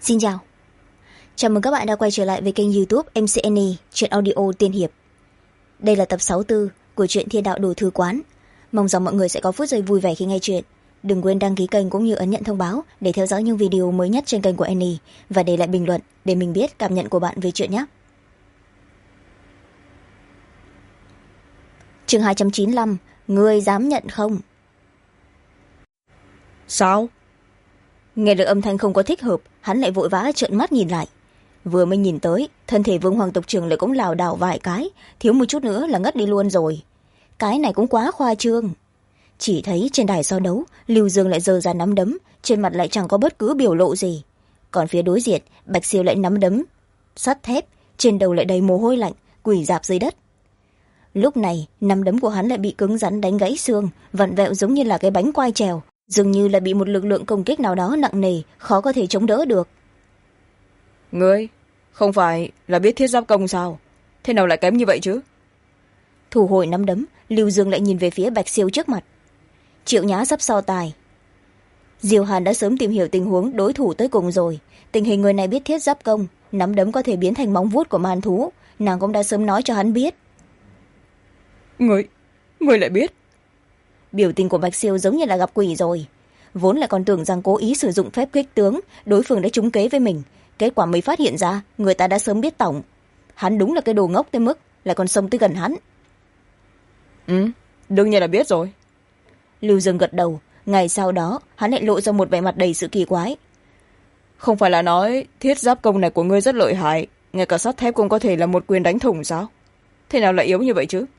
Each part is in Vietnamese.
Xin chào. Chào mừng các bạn đã quay trở lại với kênh YouTube MCNE Truyện Audio Tiên Hiệp. Đây là tập 64 của truyện Thiên Đạo Đồ Thư Quán. Mong rằng mọi người sẽ có phút giây vui vẻ khi nghe chuyện. Đừng quên đăng ký kênh cũng như ấn nhận thông báo để theo dõi những video mới nhất trên kênh của Annie và để lại bình luận để mình biết cảm nhận của bạn về chuyện nhé. Chương 295, ngươi dám nhận không? Sao? Nghe được âm thanh không có thích hợp, hắn lại vội vã trợn mắt nhìn lại. Vừa mới nhìn tới, thân thể Vương Hoàng tộc trưởng lại cũng lảo đảo vài cái, thiếu một chút nữa là ngất đi luôn rồi. Cái này cũng quá khoa trương. Chỉ thấy trên đài so đấu, Lưu Dương lại giơ ra nắm đấm, trên mặt lại chẳng có bất cứ biểu lộ gì. Còn phía đối diện, Bạch Siêu lại nắm đấm sắt thép, trên đầu lại đầy mồ hôi lạnh, quỳ rạp dưới đất. Lúc này, nắm đấm của hắn lại bị cứng rắn đánh gãy xương, vặn vẹo giống như là cái bánh quai trèo, dường như là bị một lực lượng công kích nào đó nặng nề, khó có thể chống đỡ được. Ngươi không phải là biết thiết giáp công sao? Thế nào lại kém như vậy chứ? Thu hồi nắm đấm, Lưu Dương lại nhìn về phía Bạch Siêu trước mặt. Triệu Nhã sắp so tài. Diêu Hàn đã sớm tìm hiểu tình huống đối thủ tới cùng rồi. Tình hình người này biết thiết giáp công, nắm đấm có thể biến thành móng vuốt của man thú, nàng cũng đã sớm nói cho hắn biết. Ngươi lại biết? Biểu tình của Bạch Siêu giống như là gặp quỷ rồi. Vốn là còn tưởng rằng cố ý sử dụng phép kích tướng, đối phương đã trúng kế với mình. Kết quả mới phát hiện ra, người ta đã sớm biết tổng. Hắn đúng là cái đồ ngốc tới mức, lại còn xông tới gần hắn. Đương nhiên là biết rồi. Lưu Dương gật đầu, ngày sau đó, hắn lại lộ ra một vẻ mặt đầy sự kỳ quái. Không phải là nói thiết giáp công này của ngươi rất lợi hại, ngay cả sắt thép cũng có thể là một quyền đánh thủng sao? Thế nào lại yếu như vậy chứ?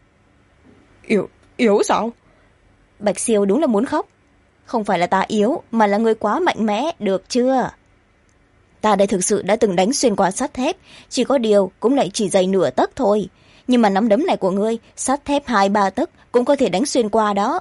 Yếu sao? Bạch Siêu đúng là muốn khóc. Không phải là ta yếu, mà là người quá mạnh mẽ, được chưa? Ta đây thực sự đã từng đánh xuyên qua sắt thép, chỉ có điều cũng lại chỉ dày nửa tấc thôi. Nhưng mà nắm đấm này của ngươi, sắt thép 2-3 tấc cũng có thể đánh xuyên qua đó.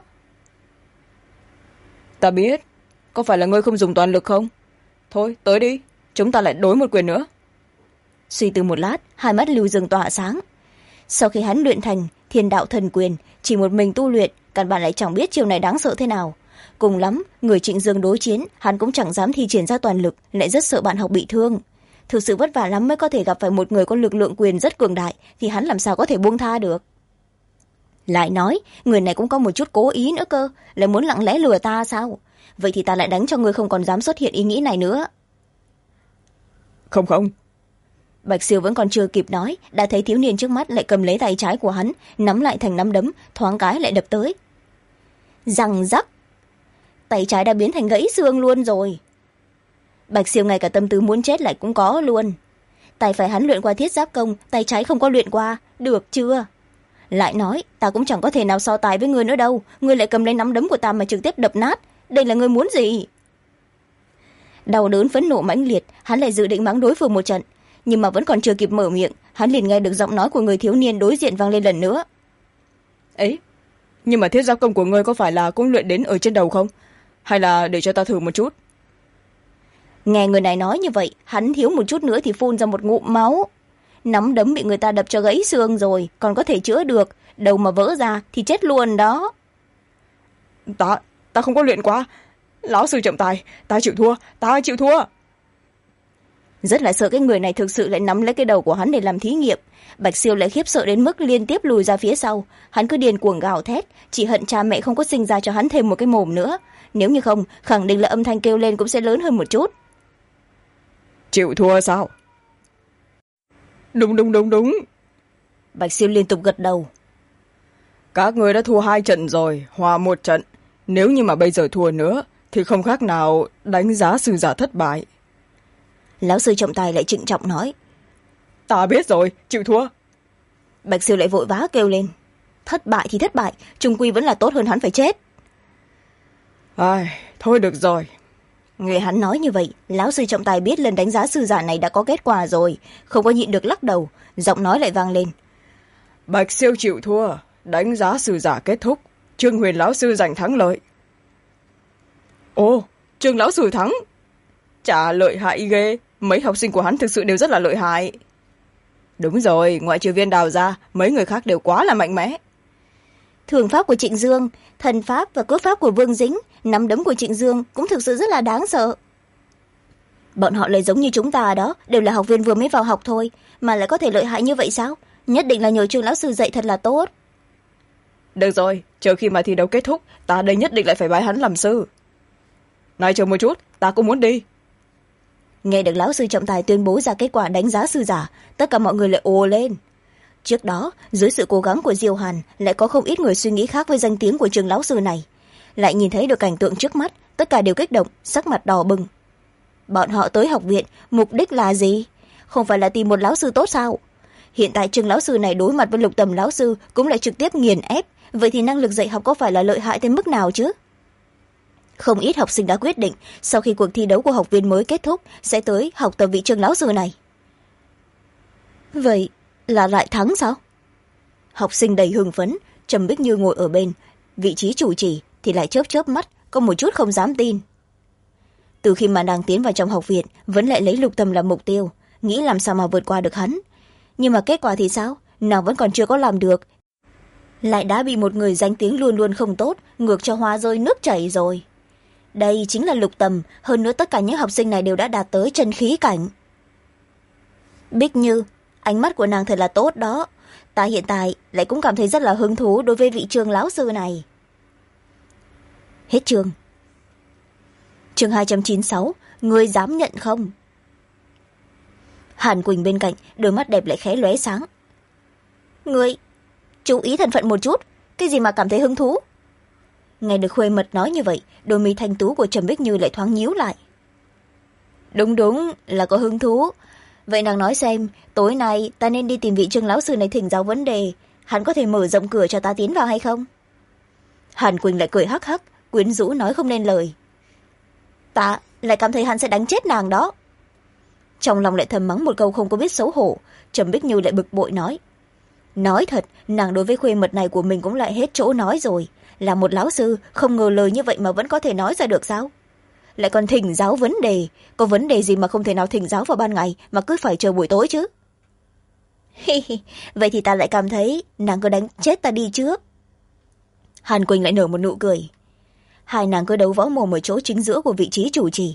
Ta biết. Có phải là ngươi không dùng toàn lực không? Thôi, tới đi. Chúng ta lại đối một quyền nữa. Suy tư một lát, hai mắt Lưu Dương tỏa sáng. Sau khi hắn luyện thành Thiên Đạo Thần Quyền, chỉ một mình tu luyện, căn bản lại chẳng biết chiều này đáng sợ thế nào. Cùng lắm, người Trịnh Dương đối chiến, hắn cũng chẳng dám thi triển ra toàn lực, lại rất sợ bạn học bị thương. Thực sự vất vả lắm mới có thể gặp phải một người có lực lượng quyền rất cường đại, thì hắn làm sao có thể buông tha được. Lại nói, người này cũng có một chút cố ý nữa cơ, lại muốn lặng lẽ lừa ta sao? Vậy thì ta lại đánh cho ngươi không còn dám xuất hiện ý nghĩ này nữa. Không. Bạch Siêu vẫn còn chưa kịp nói, đã thấy thiếu niên trước mắt lại cầm lấy tay trái của hắn, nắm lại thành nắm đấm, thoáng cái lại đập tới. Răng rắc, tay trái đã biến thành gãy xương luôn rồi. Bạch Siêu ngay cả tâm tư muốn chết lại cũng có luôn. Tay phải hắn luyện qua thiết giáp công, tay trái không có luyện qua, được chưa? Lại nói, ta cũng chẳng có thể nào so tài với ngươi nữa đâu, ngươi lại cầm lấy nắm đấm của ta mà trực tiếp đập nát, đây là ngươi muốn gì? Đau đớn phẫn nộ mãnh liệt, hắn lại dự định mắng đối phương một trận, nhưng mà vẫn còn chưa kịp mở miệng, hắn liền nghe được giọng nói của người thiếu niên đối diện vang lên lần nữa. Ấy, nhưng mà thiết giáp công của ngươi có phải là cũng luyện đến ở trên đầu không? Hay là để cho ta thử một chút? Nghe người này nói như vậy, hắn thiếu một chút nữa thì phun ra một ngụm máu. Nắm đấm bị người ta đập cho gãy xương rồi, còn có thể chữa được, đầu mà vỡ ra thì chết luôn đó. Ta không có luyện qua. Lão sư trọng tài, ta chịu thua. Rất là sợ cái người này thực sự lại nắm lấy cái đầu của hắn để làm thí nghiệm. Bạch Siêu lại khiếp sợ đến mức liên tiếp lùi ra phía sau. Hắn cứ điên cuồng gào thét, chỉ hận cha mẹ không có sinh ra cho hắn thêm một cái mồm nữa. Nếu như không, khẳng định là âm thanh kêu lên cũng sẽ lớn hơn một chút. Chịu thua sao? Đúng. Bạch Siêu liên tục gật đầu. Các người đã thua 2 trận rồi, hòa 1 trận. Nếu như mà bây giờ thua nữa, thì không khác nào đánh giá sư giả thất bại. Lão sư trọng tài lại trịnh trọng nói. Ta biết rồi, chịu thua. Bạch Siêu lại vội vã kêu lên. Thất bại thì thất bại, chung quy vẫn là tốt hơn hắn phải chết. Thôi được rồi. Nghe hắn nói như vậy, lão sư trọng tài biết lần đánh giá sư giả này đã có kết quả rồi, không có nhịn được lắc đầu, giọng nói lại vang lên. Bạch Siêu chịu thua, đánh giá sư giả kết thúc, Trương Huyền lão sư giành thắng lợi. Ồ, Trương lão sư thắng. Chả lợi hại ghê, mấy học sinh của hắn thực sự đều rất là lợi hại. Đúng rồi, ngoại trừ Viên Đào ra, mấy người khác đều quá là mạnh mẽ. Thường pháp của Trịnh Dương, thần pháp và cốt pháp của Vương Dĩnh, nắm đấm của Trịnh Dương cũng thực sự rất là đáng sợ. Bọn họ lại giống như chúng ta đó, đều là học viên vừa mới vào học thôi, mà lại có thể lợi hại như vậy sao? Nhất định là nhờ Trương lão sư dạy thật là tốt. Được rồi, chờ khi mà thi đấu kết thúc, ta đây nhất định lại phải bái hắn làm sư. Nói chờ một chút, ta cũng muốn đi. Nghe được lão sư trọng tài tuyên bố ra kết quả đánh giá sư giả, tất cả mọi người lại ồ lên. Trước đó, dưới sự cố gắng của Diêu Hàn, lại có không ít người suy nghĩ khác với danh tiếng của Trương lão sư này. Lại nhìn thấy được cảnh tượng trước mắt, tất cả đều kích động, sắc mặt đỏ bừng. Bọn họ tới học viện, mục đích là gì? Không phải là tìm một lão sư tốt sao? Hiện tại Trương lão sư này đối mặt với Lục Tầm lão sư cũng lại trực tiếp nghiền ép, vậy thì năng lực dạy học có phải là lợi hại tới mức nào chứ? Không ít học sinh đã quyết định sau khi cuộc thi đấu của học viên mới kết thúc sẽ tới học tập vị Trương lão sư này. Vậy là lại thắng sao? Học sinh đầy hưng phấn, Trầm Bích Như ngồi ở bên vị trí chủ trì thì lại chớp chớp mắt, có một chút không dám tin. Từ khi mà nàng tiến vào trong học viện vẫn lại lấy Lục Tầm làm mục tiêu, nghĩ làm sao mà vượt qua được hắn. Nhưng mà kết quả thì sao? Nàng vẫn còn chưa có làm được, lại đã bị một người danh tiếng luôn luôn không tốt ngược cho hóa rơi nước chảy rồi. Đây chính là Lục Tầm, hơn nữa tất cả những học sinh này đều đã đạt tới chân khí cảnh. Bích Như, ánh mắt của nàng thật là tốt đó. Ta hiện tại lại cũng cảm thấy rất là hứng thú đối với vị Trương lão sư này. Hết chương. Chương 296, ngươi dám nhận không? Hàn Quỳnh bên cạnh, đôi mắt đẹp lại khẽ lóe sáng. Ngươi, chú ý thân phận một chút, cái gì mà cảm thấy hứng thú? Nghe được Khuê Mật nói như vậy, đôi mi thanh tú của Trầm Bích Như lại thoáng nhíu lại. Đúng, là có hứng thú. Vậy nàng nói xem, tối nay ta nên đi tìm vị Trương lão sư này thỉnh giáo vấn đề, hắn có thể mở rộng cửa cho ta tiến vào hay không? Hàn Quỳnh lại cười hắc hắc, quyến rũ nói không nên lời. Ta lại cảm thấy hắn sẽ đánh chết nàng đó. Trong lòng lại thầm mắng một câu không có biết xấu hổ, Trầm Bích Như lại bực bội nói. Nói thật, nàng đối với Khuê Mật này của mình cũng lại hết chỗ nói rồi. Là một lão sư, không ngờ lời như vậy mà vẫn có thể nói ra được sao? Lại còn thỉnh giáo vấn đề, có vấn đề gì mà không thể nào thỉnh giáo vào ban ngày mà cứ phải chờ buổi tối chứ? Vậy thì ta lại cảm thấy nàng cứ đánh chết ta đi trước. Hàn Quỳnh lại nở một nụ cười. Hai nàng cứ đấu võ mồm ở chỗ chính giữa của vị trí chủ trì.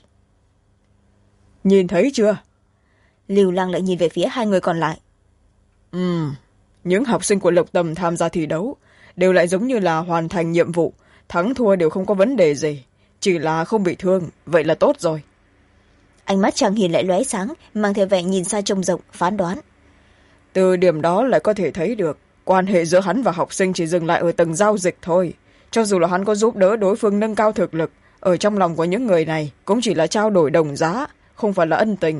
Nhìn thấy chưa? Lưu Lăng lại nhìn về phía hai người còn lại. Những học sinh của Lục Tầm tham gia thi đấu đều lại giống như là hoàn thành nhiệm vụ, thắng thua đều không có vấn đề gì, chỉ là không bị thương, vậy là tốt rồi. Ánh mắt Trang Hiền lại lóe sáng, mang theo vẻ nhìn xa trông rộng, phán đoán. Từ điểm đó lại có thể thấy được quan hệ giữa hắn và học sinh chỉ dừng lại ở tầng giao dịch thôi. Cho dù là hắn có giúp đỡ đối phương nâng cao thực lực, ở trong lòng của những người này cũng chỉ là trao đổi đồng giá, không phải là ân tình.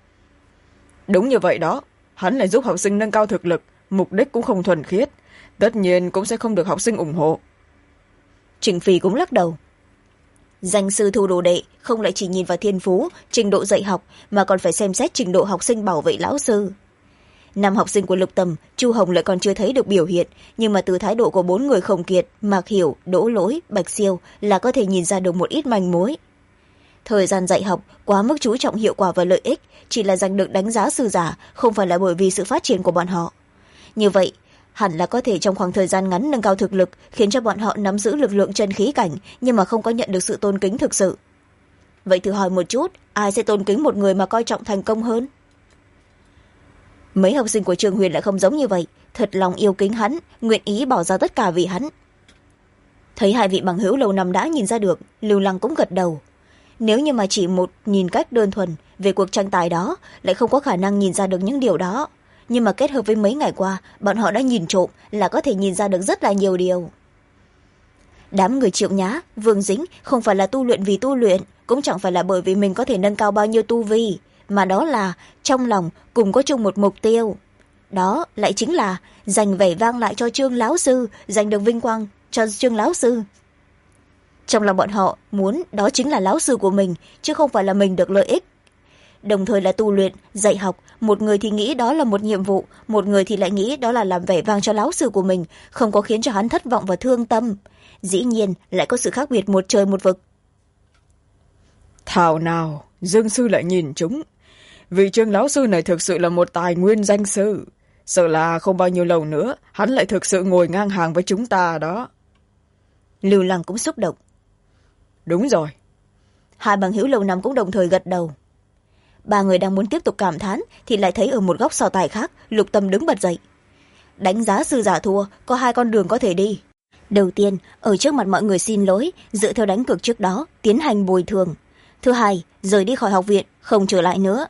Đúng như vậy đó, hắn lại giúp học sinh nâng cao thực lực, mục đích cũng không thuần khiết, tất nhiên cũng sẽ không được học sinh ủng hộ. Trịnh Phi cũng lắc đầu. Danh sư thu đồ đệ không lại chỉ nhìn vào thiên phú, trình độ dạy học, mà còn phải xem xét trình độ học sinh bảo vệ lão sư. Năm học sinh của Lục Tầm, Chu Hồng lại còn chưa thấy được biểu hiện, nhưng mà từ thái độ của 4 người Khổng Kiệt, Mạc Hiểu, Đỗ Lỗi, Bạch Siêu là có thể nhìn ra được một ít manh mối. Thời gian dạy học quá mức chú trọng hiệu quả và lợi ích, chỉ là giành được đánh giá sư giả, không phải là bởi vì sự phát triển của bọn họ. Như vậy, hẳn là có thể trong khoảng thời gian ngắn nâng cao thực lực, khiến cho bọn họ nắm giữ lực lượng chân khí cảnh, nhưng mà không có nhận được sự tôn kính thực sự. Vậy thử hỏi một chút, ai sẽ tôn kính một người mà coi trọng thành công hơn? Mấy học sinh của Trường Huyền lại không giống như vậy, thật lòng yêu kính hắn, nguyện ý bỏ ra tất cả vì hắn. Thấy hai vị bằng hữu lâu năm đã nhìn ra được, Lưu Lăng cũng gật đầu. Nếu như mà chỉ một nhìn cách đơn thuần về cuộc tranh tài đó, lại không có khả năng nhìn ra được những điều đó. Nhưng mà kết hợp với mấy ngày qua, bọn họ đã nhìn trộm là có thể nhìn ra được rất là nhiều điều. Đám người Triệu Nhã, Vương Dĩnh không phải là tu luyện vì tu luyện, cũng chẳng phải là bởi vì mình có thể nâng cao bao nhiêu tu vi, mà đó là trong lòng cùng có chung một mục tiêu. Đó lại chính là giành vẻ vang lại cho Trương lão sư, giành được vinh quang cho Trương lão sư. Trong lòng bọn họ muốn đó chính là lão sư của mình, chứ không phải là mình được lợi ích. Đồng thời là tu luyện, dạy học, một người thì nghĩ đó là một nhiệm vụ, một người thì lại nghĩ đó là làm vẻ vang cho lão sư của mình, không có khiến cho hắn thất vọng và thương tâm. Dĩ nhiên lại có sự khác biệt một trời một vực. Thảo nào, Dương sư lại nhìn chúng. Vị Trương lão sư này thực sự là một tài nguyên danh sư. Sợ là không bao nhiêu lâu nữa, hắn lại thực sự ngồi ngang hàng với chúng ta đó. Lưu Lăng cũng xúc động. Đúng rồi. Hai bằng hữu lâu năm cũng đồng thời gật đầu. ba người đang muốn tiếp tục cảm thán thì lại thấy ở một góc so tài khác Lục Tâm đứng bật dậy. Đánh giá sư giả thua có hai con đường có thể đi. Đầu tiên, ở trước mặt mọi người xin lỗi dựa theo đánh cược trước đó tiến hành bồi thường. Thứ hai, rời đi khỏi học viện không trở lại nữa.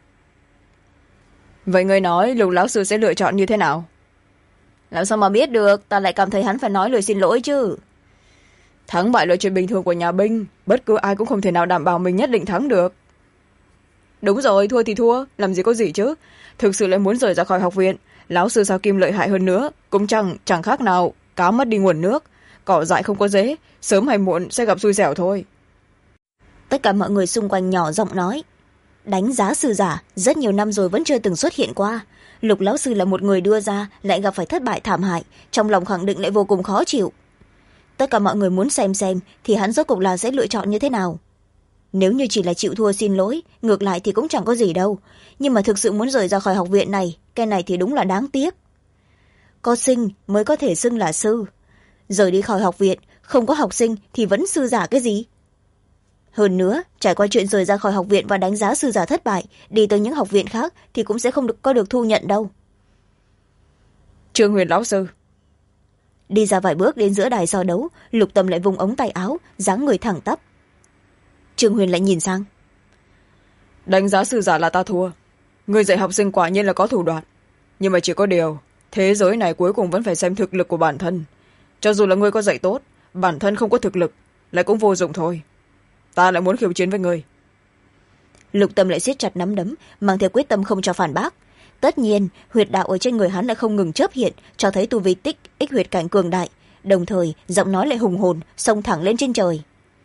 Vậy người nói Lục lão sư sẽ lựa chọn như thế nào? Làm sao mà biết được, ta lại cảm thấy hắn phải nói lời xin lỗi chứ. Thắng bại là chuyện bình thường của nhà binh, bất cứ ai cũng không thể nào đảm bảo mình nhất định thắng được. Đúng rồi, thua thì thua, làm gì có gì chứ. Thực sự lại muốn rời ra khỏi học viện, lão sư Sao Kim lợi hại hơn nữa cũng chẳng khác nào cá mất đi nguồn nước, cỏ dại không có rễ, sớm hay muộn sẽ gặp xui xẻo thôi. Tất cả mọi người xung quanh nhỏ giọng nói. Đánh giá sư giả rất nhiều năm rồi vẫn chưa từng xuất hiện qua. Lục lão sư là một người đưa ra lại gặp phải thất bại thảm hại, trong lòng khẳng định lại vô cùng khó chịu. Tất cả mọi người muốn xem thì hắn rốt cuộc là sẽ lựa chọn như thế nào. Nếu như chỉ là chịu thua xin lỗi ngược lại thì cũng chẳng có gì đâu, nhưng mà thực sự muốn rời ra khỏi học viện này, cái này thì đúng là đáng tiếc. Có sinh mới có thể xưng là sư, rời đi khỏi học viện không có học sinh thì vẫn sư giả cái gì. Hơn nữa, trải qua chuyện rời ra khỏi học viện và đánh giá sư giả thất bại, đi tới những học viện khác thì cũng sẽ không có được thu nhận đâu. Trương Huyền lão sư. Đi ra vài bước đến giữa đài so đấu, Lục Tâm lại vùng ống tay áo, dáng người thẳng tắp. Trương Huyền lại nhìn sang. Đánh giá sư giả là ta thua. Người dạy học sinh quả nhiên là có thủ đoạn. Nhưng mà chỉ có điều, thế giới này cuối cùng vẫn phải xem thực lực của bản thân. Cho dù là người có dạy tốt, bản thân không có thực lực, lại cũng vô dụng thôi. Ta lại muốn khiêu chiến với người. Lục Tâm lại siết chặt nắm đấm, mang theo quyết tâm không cho phản bác. Tất nhiên, huyệt đạo ở trên người hắn lại không ngừng chớp hiện, cho thấy tu vi tích ích huyệt cảnh cường đại. Đồng thời, giọng nói lại hùng hồn, xông thẳng lên trên trời.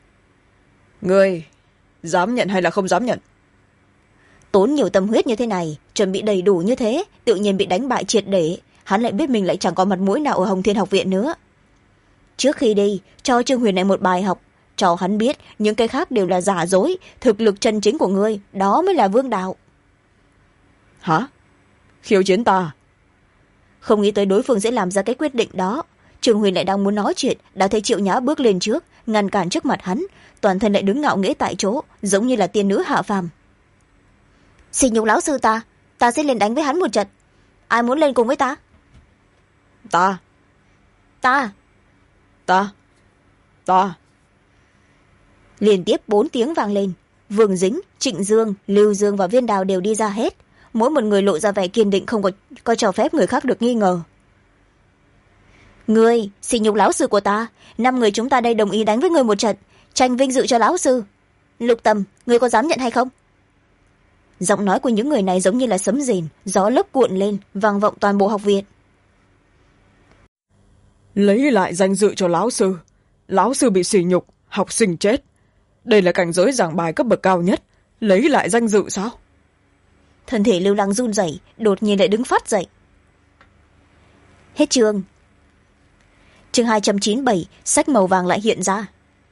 Ngươi dám nhận hay là không dám nhận? Tốn nhiều tâm huyết như thế này, chuẩn bị đầy đủ như thế, tự nhiên bị đánh bại triệt để, hắn lại biết mình lại chẳng có mặt mũi nào ở Hồng Thiên học viện nữa. Trước khi đi, cho Trương Huyền này một bài học, cho hắn biết những cái khác đều là giả dối, thực lực chân chính của ngươi đó mới là vương đạo. Hả? Khiêu chiến ta? Không nghĩ tới đối phương sẽ làm ra cái quyết định đó. Trương Huyền lại đang muốn nói chuyện, đã thấy Triệu Nhã bước lên trước, ngăn cản trước mặt hắn, toàn thân lại đứng ngạo nghễ tại chỗ, giống như là tiên nữ hạ phàm. Xin nhục lão sư ta sẽ lên đánh với hắn một trận. Ai muốn lên cùng với ta? Ta. Liên tiếp 4 tiếng vang lên. Vương Dính, Trịnh Dương, Lưu Dương và Viên Đào đều đi ra hết. Mỗi một người lộ ra vẻ kiên định, không có cho phép người khác được nghi ngờ. Ngươi xin nhục lão sư của ta, 5 người chúng ta đây đồng ý đánh với ngươi một trận, tranh vinh dự cho lão sư. Lục Tâm, ngươi có dám nhận hay không? Giọng nói của những người này giống như là sấm rền, gió lốc cuộn lên, vang vọng toàn bộ học viện. Lấy lại danh dự cho lão sư bị sỉ nhục, học sinh chết. Đây là cảnh giới giảng bài cấp bậc cao nhất, lấy lại danh dự sao? Thân thể Lưu Lăng run rẩy, đột nhiên lại đứng phát dậy. Hết chương. Chương 297, sách màu vàng lại hiện ra.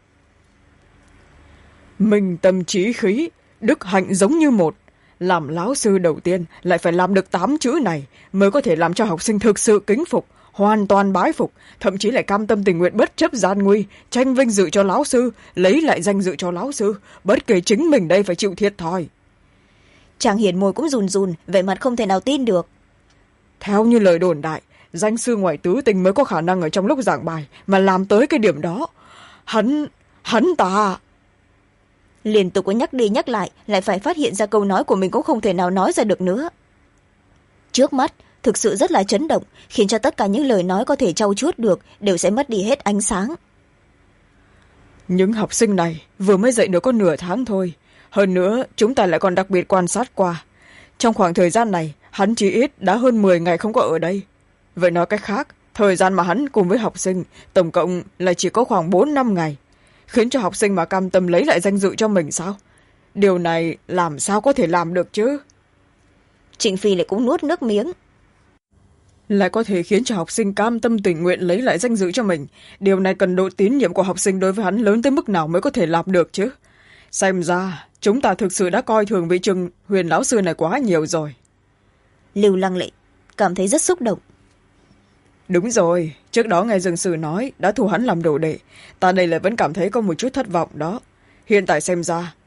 Minh tâm trí khí, đức hạnh giống như một. Làm lão sư đầu tiên lại phải làm được 8 chữ này mới có thể làm cho học sinh thực sự kính phục, hoàn toàn bái phục, thậm chí lại cam tâm tình nguyện bất chấp gian nguy, tranh vinh dự cho lão sư, lấy lại danh dự cho lão sư, bất kể chính mình đây phải chịu thiệt thòi. Chàng Hiền môi cũng run run, vẻ mặt không thể nào tin được. Theo như lời đồn đại, danh sư ngoại tứ tình mới có khả năng ở trong lúc giảng bài mà làm tới cái điểm đó. Hắn ta. Liên tục có nhắc đi nhắc lại phải phát hiện ra câu nói của mình cũng không thể nào nói ra được nữa. Trước mắt thực sự rất là chấn động, khiến cho tất cả những lời nói có thể trau chuốt được đều sẽ mất đi hết ánh sáng. Những học sinh này vừa mới dạy được có nửa tháng thôi, hơn nữa chúng ta lại còn đặc biệt quan sát qua. Trong khoảng thời gian này hắn chỉ ít đã hơn 10 ngày không có ở đây. Vậy nói cách khác, thời gian mà hắn cùng với học sinh tổng cộng là chỉ có khoảng 4-5 ngày, khiến cho học sinh mà cam tâm lấy lại danh dự cho mình sao? Điều này làm sao có thể làm được chứ? Trịnh Phi lại cũng nuốt nước miếng. Lại có thể khiến cho học sinh cam tâm tình nguyện lấy lại danh dự cho mình. Điều này cần độ tín nhiệm của học sinh đối với hắn lớn tới mức nào mới có thể làm được chứ? Xem ra chúng ta thực sự đã coi thường vị Trương Huyền lão sư này quá nhiều rồi. Lưu Lăng Lệ cảm thấy rất xúc động. Đúng rồi, trước đó nghe Dương Sư nói đã thu hắn làm đồ đệ, ta đây lại vẫn cảm thấy có một chút thất vọng đó. Hiện tại xem ra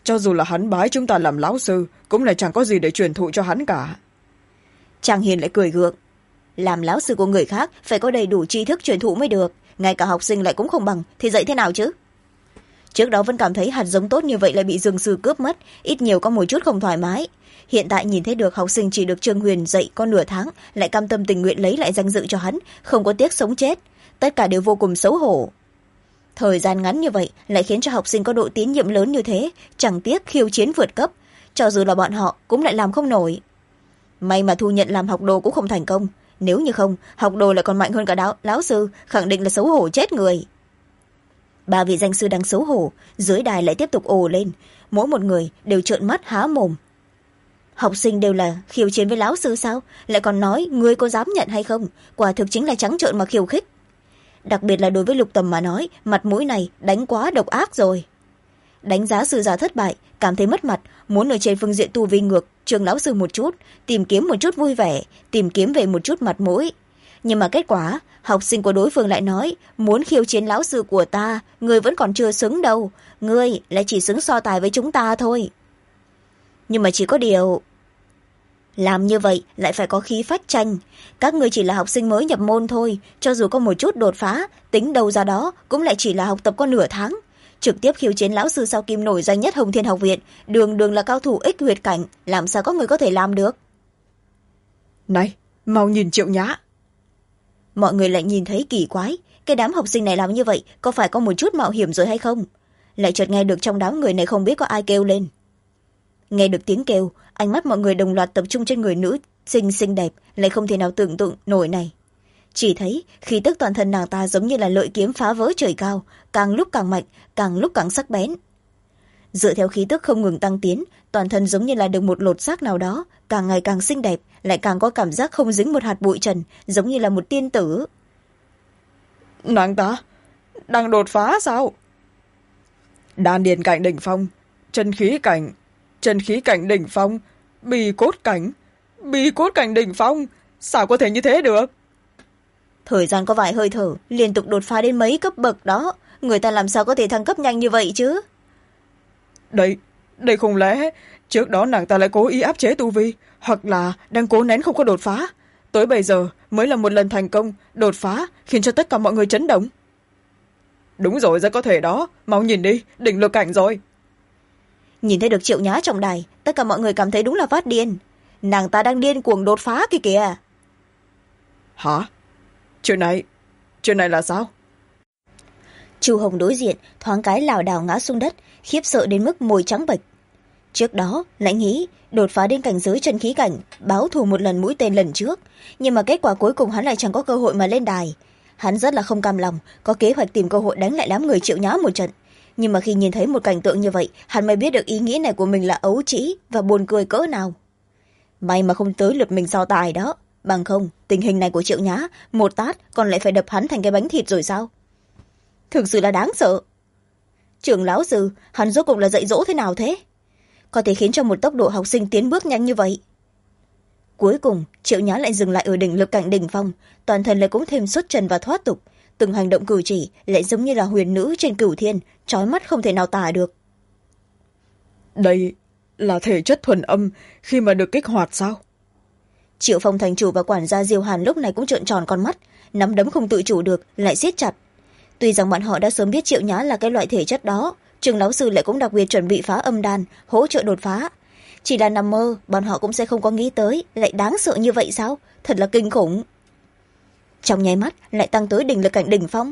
cho dù là hắn bái chúng ta làm lão sư cũng là chẳng có gì để truyền thụ cho hắn cả. Trang Hiền lại cười gượng. Làm lão sư của người khác phải có đầy đủ tri thức truyền thụ mới được, ngay cả học sinh lại cũng không bằng thì dạy thế nào chứ? Trước đó vẫn cảm thấy hạt giống tốt như vậy lại bị Dương sư cướp mất, ít nhiều có một chút không thoải mái. Hiện tại nhìn thấy được học sinh chỉ được Trương Huyền dạy có nửa tháng lại cam tâm tình nguyện lấy lại danh dự cho hắn, không có tiếc sống chết, tất cả đều vô cùng xấu hổ. Thời gian ngắn như vậy lại khiến cho học sinh có độ tín nhiệm lớn như thế, chẳng tiếc khiêu chiến vượt cấp, cho dù là bọn họ cũng lại làm không nổi. May mà thu nhận làm học đồ cũng không thành công, nếu như không học đồ lại còn mạnh hơn cả lão sư, khẳng định là xấu hổ chết người. Ba vị danh sư đang xấu hổ, dưới đài lại tiếp tục ồ lên, mỗi một người đều trợn mắt há mồm. Học sinh đều là khiêu chiến với lão sư sao, lại còn nói ngươi có dám nhận hay không, quả thực chính là trắng trợn mà khiêu khích. Đặc biệt là đối với Lục Tầm mà nói, mặt mũi này đánh quá độc ác rồi. Đánh giá sư giả thất bại, cảm thấy mất mặt, muốn ở trên phương diện tu vi ngược Trương lão sư một chút, tìm kiếm một chút vui vẻ, tìm kiếm về một chút mặt mũi. Nhưng mà kết quả học sinh của đối phương lại nói, muốn khiêu chiến lão sư của ta, ngươi vẫn còn chưa xứng đâu, ngươi lại chỉ xứng so tài với chúng ta thôi. Nhưng mà chỉ có điều, làm như vậy lại phải có khí phách tranh, các ngươi chỉ là học sinh mới nhập môn thôi, cho dù có một chút đột phá, tính đâu ra đó cũng lại chỉ là học tập có nửa tháng. Trực tiếp khiêu chiến lão sư sao kim nổi danh nhất Hồng Thiên học viện, đường đường là cao thủ ích huyệt cảnh, làm sao có người có thể làm được? Này, mau nhìn Triệu Nhã. Mọi người lại nhìn thấy kỳ quái, cái đám học sinh này làm như vậy có phải có một chút mạo hiểm rồi hay không? Lại chợt nghe được trong đám người này không biết có ai kêu lên. Nghe được tiếng kêu, ánh mắt mọi người đồng loạt tập trung trên người nữ xinh xinh đẹp, lại không thể nào tưởng tượng nổi này. Chỉ thấy khí tức toàn thân nàng ta giống như là lợi kiếm phá vỡ trời cao, càng lúc càng mạnh, càng lúc càng sắc bén. Dựa theo khí tức không ngừng tăng tiến, toàn thân giống như là được một lột xác nào đó, càng ngày càng xinh đẹp, lại càng có cảm giác không dính một hạt bụi trần, giống như là một tiên tử. Nàng ta đang đột phá sao? Đan điền cảnh đỉnh phong, chân khí cảnh đỉnh phong, bì cốt cảnh đỉnh phong, sao có thể như thế được? Thời gian có vài hơi thở, liên tục đột phá đến mấy cấp bậc đó, người ta làm sao có thể thăng cấp nhanh như vậy chứ? Đây không lẽ trước đó nàng ta lại cố ý áp chế tu vi, hoặc là đang cố nén không có đột phá, tới bây giờ mới là một lần thành công đột phá, khiến cho tất cả mọi người chấn động. Đúng rồi, rất có thể đó, mau nhìn đi, đỉnh lực cảnh rồi. Nhìn thấy được Triệu Nhã trong đài, tất cả mọi người cảm thấy đúng là phát điên, nàng ta đang điên cuồng đột phá kìa kìa. Hả? Chuyện này là sao? Chu Hồng đối diện thoáng cái lảo đảo ngã xuống đất, khiếp sợ đến mức môi trắng bệch. Trước đó lại nghĩ đột phá đến cảnh giới chân khí cảnh, báo thù một lần mũi tên lần trước, nhưng mà kết quả cuối cùng hắn lại chẳng có cơ hội mà lên đài. Hắn rất là không cam lòng, có kế hoạch tìm cơ hội đánh lại đám người Triệu Nhã một trận, nhưng mà khi nhìn thấy một cảnh tượng như vậy, hắn mới biết được ý nghĩ này của mình là ấu trĩ và buồn cười cỡ nào. May mà không tới lượt mình so tài đó, bằng không tình hình này của Triệu Nhã, một tát còn lại phải đập hắn thành cái bánh thịt rồi sao? Thực sự là đáng sợ. Trưởng lão sư, hắn rốt cuộc là dạy dỗ thế nào thế? Có thể khiến cho một tốc độ học sinh tiến bước nhanh như vậy. Cuối cùng Triệu Nhã lại dừng lại ở đỉnh lực cảnh đỉnh phong, toàn thân lại cũng thêm xuất trần và thoát tục, từng hành động cử chỉ lại giống như là huyền nữ trên cửu thiên, chói mắt không thể nào tả được. Đây là thể chất thuần âm khi mà được kích hoạt sao? Triệu Phong thành chủ và quản gia Diêu Hàn lúc này cũng trợn tròn con mắt, nắm đấm không tự chủ được lại siết chặt. Tuy rằng bọn họ đã sớm biết Triệu Nhã là cái loại thể chất đó, Trường lão sư lại cũng đặc biệt chuẩn bị phá âm đan, hỗ trợ đột phá. Chỉ là nằm mơ, bọn họ cũng sẽ không có nghĩ tới, lại đáng sợ như vậy sao? Thật là kinh khủng. Trong nháy mắt lại tăng tới đỉnh lực cảnh đỉnh phong.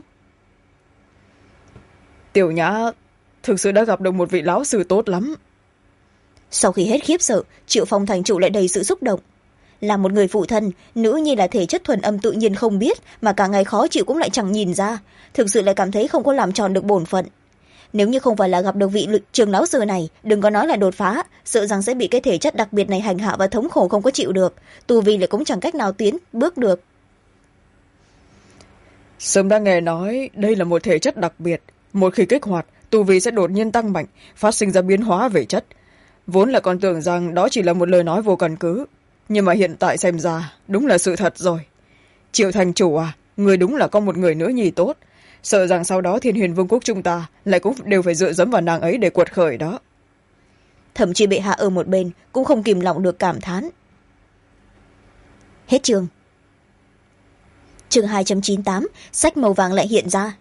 Tiểu Nhã thực sự đã gặp được một vị lão sư tốt lắm. Sau khi hết khiếp sợ, Triệu Phong thành chủ lại đầy sự xúc động. Là một người phụ thân, nữ nhi là thể chất thuần âm tự nhiên không biết, mà cả ngày khó chịu cũng lại chẳng nhìn ra, thực sự lại cảm thấy không có làm tròn được bổn phận. Nếu như không phải là gặp được vị Trường lão sư này, đừng có nói là đột phá, sợ rằng sẽ bị cái thể chất đặc biệt này hành hạ và thống khổ không có chịu được, tu vi lại cũng chẳng cách nào tiến bước được. Sớm đã nghe nói đây là một thể chất đặc biệt, một khi kích hoạt, tu vi sẽ đột nhiên tăng mạnh, phát sinh ra biến hóa về chất. Vốn là còn tưởng rằng đó chỉ là một lời nói vô căn cứ, nhưng mà hiện tại xem ra đúng là sự thật rồi. Triệu thành chủ à, người đúng là có một người nữ nhi tốt, sợ rằng sau đó Thiên Huyền Vương quốc chúng ta lại cũng đều phải dựa dẫm vào nàng ấy để quật khởi đó. thậm chí bệ hạ ở một bên cũng không kìm lòng được cảm thán. Hết chương. Chương 298, sách màu vàng lại hiện ra.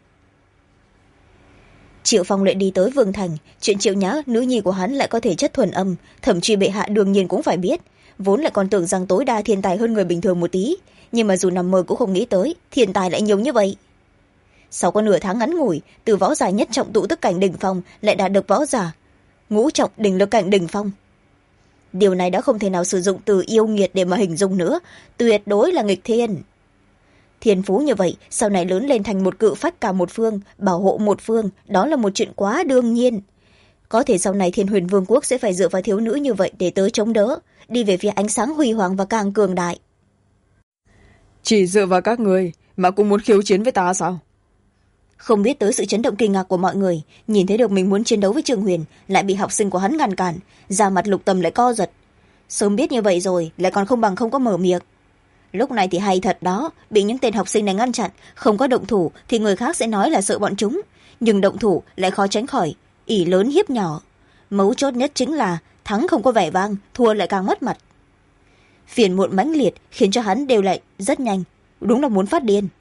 Triệu Phong lại đi tới Vương Thành, chuyện Triệu Nhã, nữ nhi của hắn lại có thể chất thuần âm, thậm chí bệ hạ đương nhiên cũng phải biết, vốn lại còn tưởng rằng tối đa thiên tài hơn người bình thường một tí, nhưng mà dù nằm mơ cũng không nghĩ tới thiên tài lại nhiều như vậy. Sau có nửa tháng ngắn ngủi, từ võ giả nhất trọng tụ tức cảnh đỉnh phong lại đạt được võ giả ngũ trọng đỉnh lực cảnh đỉnh phong. Điều này đã không thể nào sử dụng từ yêu nghiệt để mà hình dung nữa, tuyệt đối là nghịch thiên. Thiên phú như vậy sau này lớn lên thành một cự phách cả một phương, bảo hộ một phương, đó là một chuyện quá đương nhiên. Có thể sau này Thiên Huyền Vương quốc sẽ phải dựa vào thiếu nữ như vậy để tới chống đỡ, đi về phía ánh sáng huy hoàng và càng cường đại. Chỉ dựa vào các người mà cũng muốn khiêu chiến với ta sao? Không biết tới sự chấn động kinh ngạc của mọi người, nhìn thấy được mình muốn chiến đấu với Trương Huyền lại bị học sinh của hắn ngăn cản, da mặt Lục Tầm lại co giật. Sớm biết như vậy rồi lại còn không bằng không có mở miệng. Lúc này thì hay thật đó, bị những tên học sinh này ngăn chặn, không có động thủ thì người khác sẽ nói là sợ bọn chúng, nhưng động thủ lại khó tránh khỏi ỷ lớn hiếp nhỏ. Mấu chốt nhất chính là thắng không có vẻ vang, thua lại càng mất mặt. Phiền muộn mãnh liệt khiến cho hắn đều lại rất nhanh, đúng là muốn phát điên.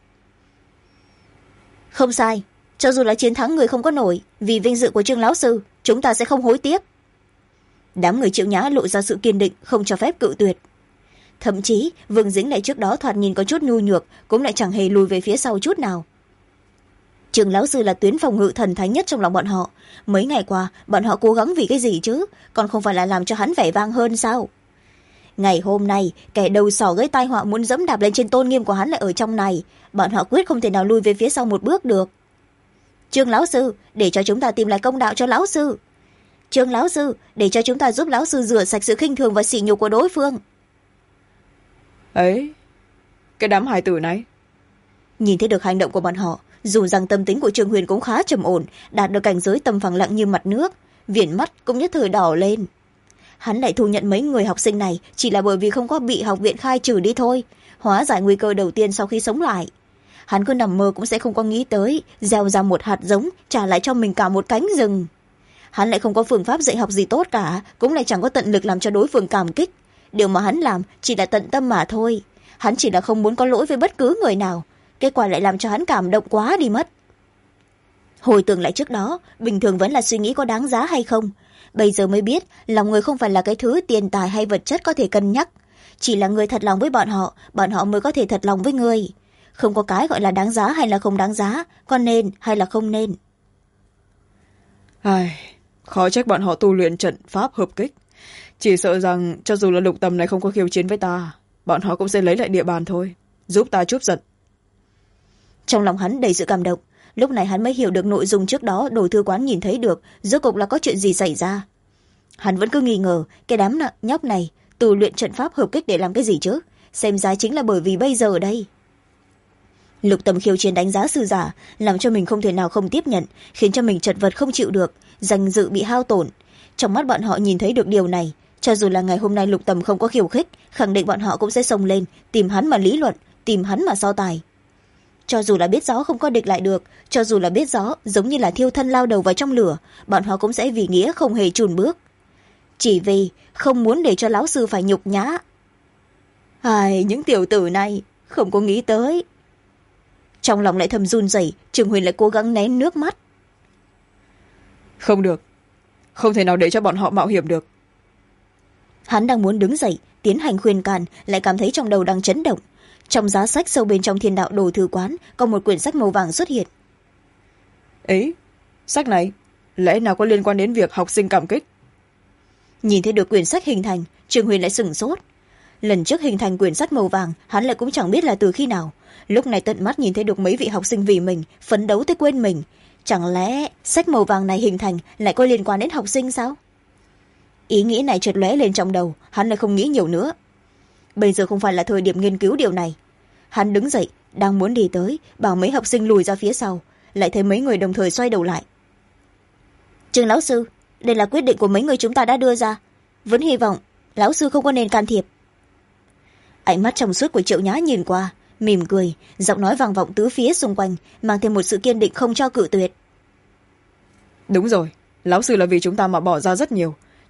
Không sai, cho dù là chiến thắng người không có nổi, vì vinh dự của Trương lão sư chúng ta sẽ không hối tiếc. Đám người Triệu Nhã lộ ra sự kiên định, không cho phép cự tuyệt. Thậm chí Vương Dĩnh lại trước đó thoạt nhìn có chút nhu nhược, cũng lại chẳng hề lùi về phía sau chút nào. Trương lão sư là tuyến phòng ngự thần thánh nhất trong lòng bọn họ, mấy ngày qua bọn họ cố gắng vì cái gì chứ, còn không phải là làm cho hắn vẻ vang hơn sao? Ngày hôm nay kẻ đầu sỏ gây tai họa muốn dẫm đạp lên trên tôn nghiêm của hắn lại ở trong này, bọn họ quyết không thể nào lùi về phía sau một bước được. Trương lão sư, để cho chúng ta tìm lại công đạo cho lão sư. Trương lão sư, để cho chúng ta giúp lão sư rửa sạch sự khinh thường và sỉ nhục của đối phương. Ấy, cái đám hài tử này. Nhìn thấy được hành động của bọn họ, dù rằng tâm tính của Trương Huyền cũng khá trầm ổn, đạt được cảnh giới tầm phẳng lặng như mặt nước, viền mắt cũng nhất thời đỏ lên. Hắn lại thu nhận mấy người học sinh này chỉ là bởi vì không có bị học viện khai trừ đi thôi, hóa giải nguy cơ đầu tiên sau khi sống lại. Hắn cứ nằm mơ cũng sẽ không có nghĩ tới gieo ra một hạt giống trả lại cho mình cả một cánh rừng. Hắn lại không có phương pháp dạy học gì tốt cả, cũng lại chẳng có tận lực làm cho đối phương cảm kích. Điều mà hắn làm chỉ là tận tâm mà thôi. Hắn chỉ là không muốn có lỗi với bất cứ người nào, kết quả lại làm cho hắn cảm động quá đi mất. Hồi tưởng lại trước đó, bình thường vẫn là suy nghĩ có đáng giá hay không, bây giờ mới biết lòng người không phải là cái thứ tiền tài hay vật chất có thể cân nhắc, chỉ là người thật lòng với bọn họ mới có thể thật lòng với người. Không có cái gọi là đáng giá hay là không đáng giá, có nên hay là không nên. Ai, khó trách bọn họ tu luyện trận pháp hợp kích. Chỉ sợ rằng cho dù là Lục Tầm này không có khiêu chiến với ta, bọn họ cũng sẽ lấy lại địa bàn thôi, giúp ta chút giận. Trong lòng hắn đầy sự cảm động, lúc này hắn mới hiểu được nội dung trước đó đồ thư quán nhìn thấy được rốt cuộc là có chuyện gì xảy ra. Hắn vẫn cứ nghi ngờ cái đám nhóc này tu luyện trận pháp hợp kích để làm cái gì chứ, xem ra chính là bởi vì bây giờ ở đây. Lục Tầm khiêu chiến đánh giá sư giả, làm cho mình không thể nào không tiếp nhận, khiến cho mình chật vật không chịu được, danh dự bị hao tổn. Trong mắt bọn họ nhìn thấy được điều này, cho dù là ngày hôm nay Lục Tầm không có khiêu khích, khẳng định bọn họ cũng sẽ xông lên tìm hắn mà lý luận, tìm hắn mà so tài. Cho dù là biết rõ không có địch lại được, cho dù là biết rõ giống như là thiêu thân lao đầu vào trong lửa, bọn họ cũng sẽ vì nghĩa không hề chùn bước, chỉ vì không muốn để cho lão sư phải nhục nhã. Ai, những tiểu tử này không có nghĩ tới. Trong lòng lại thầm run rẩy, Trương Huyền lại cố gắng nén nước mắt. Không được, không thể nào để cho bọn họ mạo hiểm được. Hắn đang muốn đứng dậy tiến hành khuyên can, lại cảm thấy trong đầu đang chấn động. Trong giá sách sâu bên trong Thiên Đạo đồ thư quán có một quyển sách màu vàng xuất hiện. Ấy, sách này lẽ nào có liên quan đến việc học sinh cảm kích? Nhìn thấy được quyển sách hình thành, Trương Huyền lại sửng sốt. Lần trước hình thành quyển sách màu vàng hắn lại cũng chẳng biết là từ khi nào, lúc này tận mắt nhìn thấy được mấy vị học sinh vì mình phấn đấu tới quên mình. Chẳng lẽ sách màu vàng này hình thành lại có liên quan đến học sinh sao? Ý nghĩ này chợt lóe lên trong đầu, hắn lại không nghĩ nhiều nữa. Bây giờ không phải là thời điểm nghiên cứu điều này. Hắn đứng dậy đang muốn đi tới, bảo mấy học sinh lùi ra phía sau, lại thấy mấy người đồng thời xoay đầu lại. Trương lão sư, đây là quyết định của mấy người chúng ta đã đưa ra, vẫn hy vọng lão sư không có nên can thiệp. Ánh mắt trong suốt của Triệu Nhã nhìn qua, mỉm cười, giọng nói vang vọng tứ phía xung quanh, mang thêm một sự kiên định không cho cự tuyệt. Đúng rồi, lão sư là vì chúng ta mà bỏ ra rất nhiều,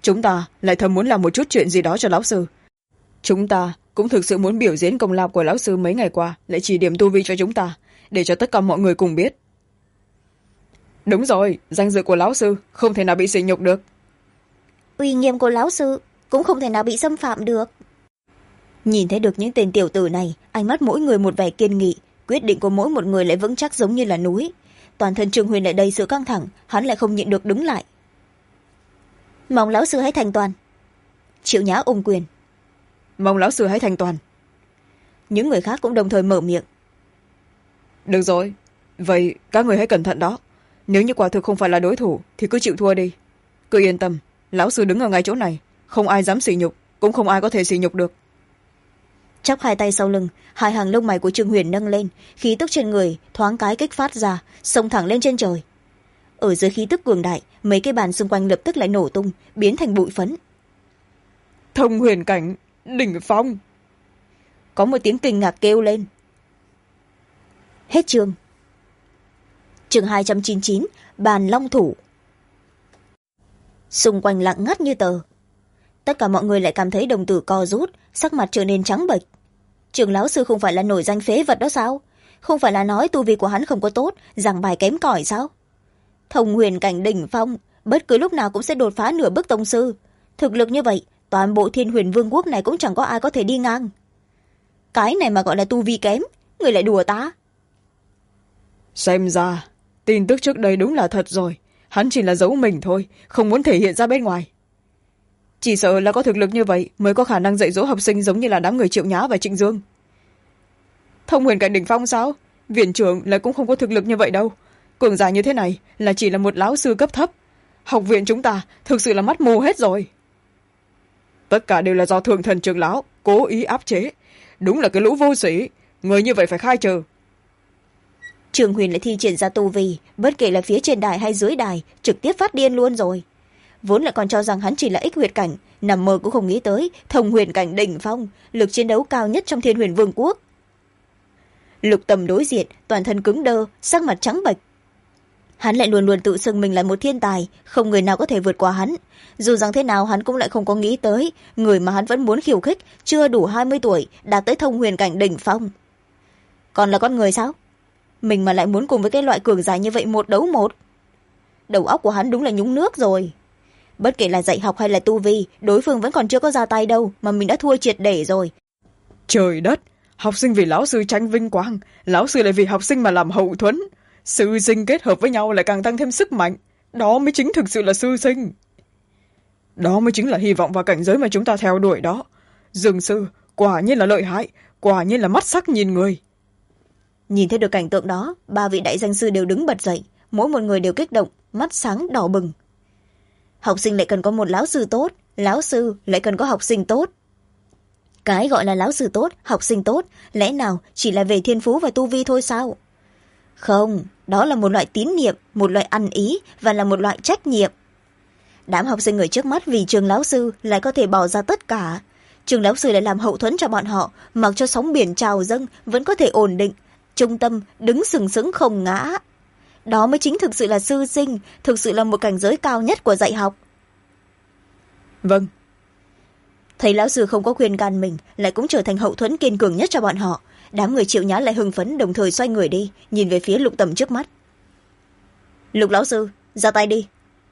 chúng ta lại thầm muốn làm một chút chuyện gì đó cho lão sư. Chúng ta cũng thực sự muốn biểu diễn công lao của lão sư mấy ngày qua, lại chỉ điểm tu vi cho chúng ta, để cho tất cả mọi người cùng biết. Đúng rồi, danh dự của lão sư không thể nào bị sỉ nhục được. Uy nghiêm của lão sư cũng không thể nào bị xâm phạm được. Nhìn thấy được những tên tiểu tử này, ánh mắt mỗi người một vẻ kiên nghị, quyết định của mỗi một người lại vững chắc giống như là núi. Toàn thân Trương Huyền lại đầy sự căng thẳng, hắn lại không nhịn được đứng lại. Mong lão sư hãy thành toàn. Triệu Nhã ôm quyền. Mong lão sư hãy thành toàn. Những người khác cũng đồng thời mở miệng. Được rồi, vậy các người hãy cẩn thận đó. Nếu như quả thực không phải là đối thủ thì cứ chịu thua đi. Cứ yên tâm, lão sư đứng ở ngay chỗ này, không ai dám sỉ nhục, cũng không ai có thể sỉ nhục được. Chắp hai tay sau lưng, hai hàng lông mày của Trương Huyền nâng lên, khí tức trên người thoáng cái kích phát ra, xông thẳng lên trên trời. Ở dưới khí tức cường đại, mấy cái bàn xung quanh lập tức lại nổ tung, biến thành bụi phấn. Thông huyền cảnh đỉnh phong. Có một tiếng kinh ngạc kêu lên. Hết chương. Chương 299, bàn long thủ. Xung quanh lặng ngắt như tờ. Tất cả mọi người lại cảm thấy đồng tử co rút, sắc mặt trở nên trắng bệch. Trường lão sư không phải là nổi danh phế vật đó sao? Không phải là nói tu vi của hắn không có tốt, giảng bài kém cỏi sao? Thông huyền cảnh đỉnh phong, bất cứ lúc nào cũng sẽ đột phá nửa bước tông sư. Thực lực như vậy, toàn bộ Thiên Huyền Vương quốc này cũng chẳng có ai có thể đi ngang. Cái này mà gọi là tu vi kém, người lại đùa ta. Xem ra tin tức trước đây đúng là thật rồi, hắn chỉ là giấu mình thôi, không muốn thể hiện ra bên ngoài. Chỉ sợ là có thực lực như vậy mới có khả năng dạy dỗ học sinh giống như là đám người Triệu Nhã và Trịnh Dương. Thông huyền cảnh đỉnh phong sao? Viện trưởng lại cũng không có thực lực như vậy đâu. Cường giả như thế này là chỉ là một lão sư cấp thấp. Học viện chúng ta thực sự là mắt mù hết rồi. Tất cả đều là do Thượng Thần trưởng lão cố ý áp chế. Đúng là cái lũ vô sĩ, người như vậy phải khai trừ. Trường Huyền lại thi triển ra tu vi, bất kể là phía trên đài hay dưới đài, trực tiếp phát điên luôn rồi. Vốn lại còn cho rằng hắn chỉ là ích huyệt cảnh, nằm mơ cũng không nghĩ tới thông huyền cảnh đỉnh phong, lực chiến đấu cao nhất trong Thiên Huyền Vương quốc. Lục Tầm đối diện, toàn thân cứng đơ, sắc mặt trắng bệch. Hắn lại luôn luôn tự xưng mình là một thiên tài, không người nào có thể vượt qua hắn. Dù rằng thế nào hắn cũng lại không có nghĩ tới, người mà hắn vẫn muốn khiêu khích chưa đủ 20 tuổi, đạt tới thông huyền cảnh đỉnh phong. Còn là con người sao? Mình mà lại muốn cùng với cái loại cường giả như vậy một đấu một. Đầu óc của hắn đúng là nhúng nước rồi. Bất kể là dạy học hay là tu vi, đối phương vẫn còn chưa có ra tay đâu mà mình đã thua triệt để rồi. Trời đất, học sinh vì lão sư tranh vinh quang, lão sư lại vì học sinh mà làm hậu thuẫn. Sư sinh kết hợp với nhau lại càng tăng thêm sức mạnh. Đó mới chính thực sự là sư sinh. Đó mới chính là hy vọng và cảnh giới mà chúng ta theo đuổi đó. Dương sư, quả nhiên là lợi hại, quả nhiên là mắt sắc nhìn người. Nhìn thấy được cảnh tượng đó, ba vị đại danh sư đều đứng bật dậy, mỗi một người đều kích động, mắt sáng đỏ bừng. Học sinh lại cần có một lão sư tốt, lão sư lại cần có học sinh tốt. Cái gọi là lão sư tốt, học sinh tốt, lẽ nào chỉ là về thiên phú và tu vi thôi sao? Không, đó là một loại tín niệm, một loại ăn ý và là một loại trách nhiệm. Đám học sinh ở trước mắt vì trường lão sư lại có thể bỏ ra tất cả. Trường lão sư lại làm hậu thuẫn cho bọn họ, mặc cho sóng biển trào dâng vẫn có thể ổn định, trung tâm đứng sừng sững không ngã. Đó mới chính thực sự là sư sinh, thực sự là một cảnh giới cao nhất của dạy học. Vâng. Thấy lão sư không có khuyên can mình, lại cũng trở thành hậu thuẫn kiên cường nhất cho bọn họ. Đám người Triệu Nhã lại hưng phấn, đồng thời xoay người đi, nhìn về phía Lục Tầm trước mắt. Lục lão sư, ra tay đi.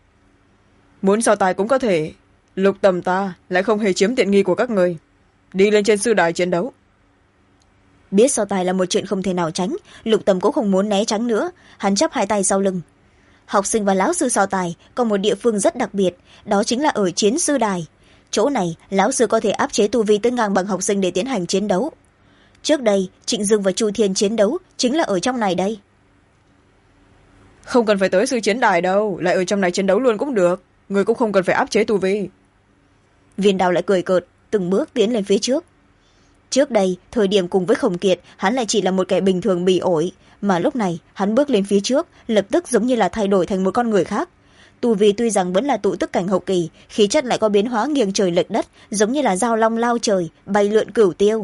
Muốn so tài cũng có thể. Lục Tầm ta lại không hề chiếm tiện nghi của các người. Đi lên trên sư đài chiến đấu. Biết so tài là một chuyện không thể nào tránh, Lục Tầm cũng không muốn né tránh nữa, hắn chắp hai tay sau lưng. Học sinh và lão sư so tài có một địa phương rất đặc biệt, đó chính là ở chiến sư đài. Chỗ này, lão sư có thể áp chế tu vi tới ngang bằng học sinh để tiến hành chiến đấu. Trước đây, Trịnh Dương và Chu Thiên chiến đấu chính là ở trong này đây. Không cần phải tới sư chiến đài đâu, lại ở trong này chiến đấu luôn cũng được. Người cũng không cần phải áp chế tu vi. Viên Đào lại cười cợt, từng bước tiến lên phía trước. Trước đây, thời điểm cùng với Khổng Kiệt, hắn lại chỉ là một kẻ bình thường bỉ ổi, mà lúc này, hắn bước lên phía trước, lập tức giống như là thay đổi thành một con người khác. Tu vi tuy rằng vẫn là tụ tức cảnh hậu kỳ, khí chất lại có biến hóa nghiêng trời lệch đất, giống như là dao long lao trời, bay lượn cửu tiêu.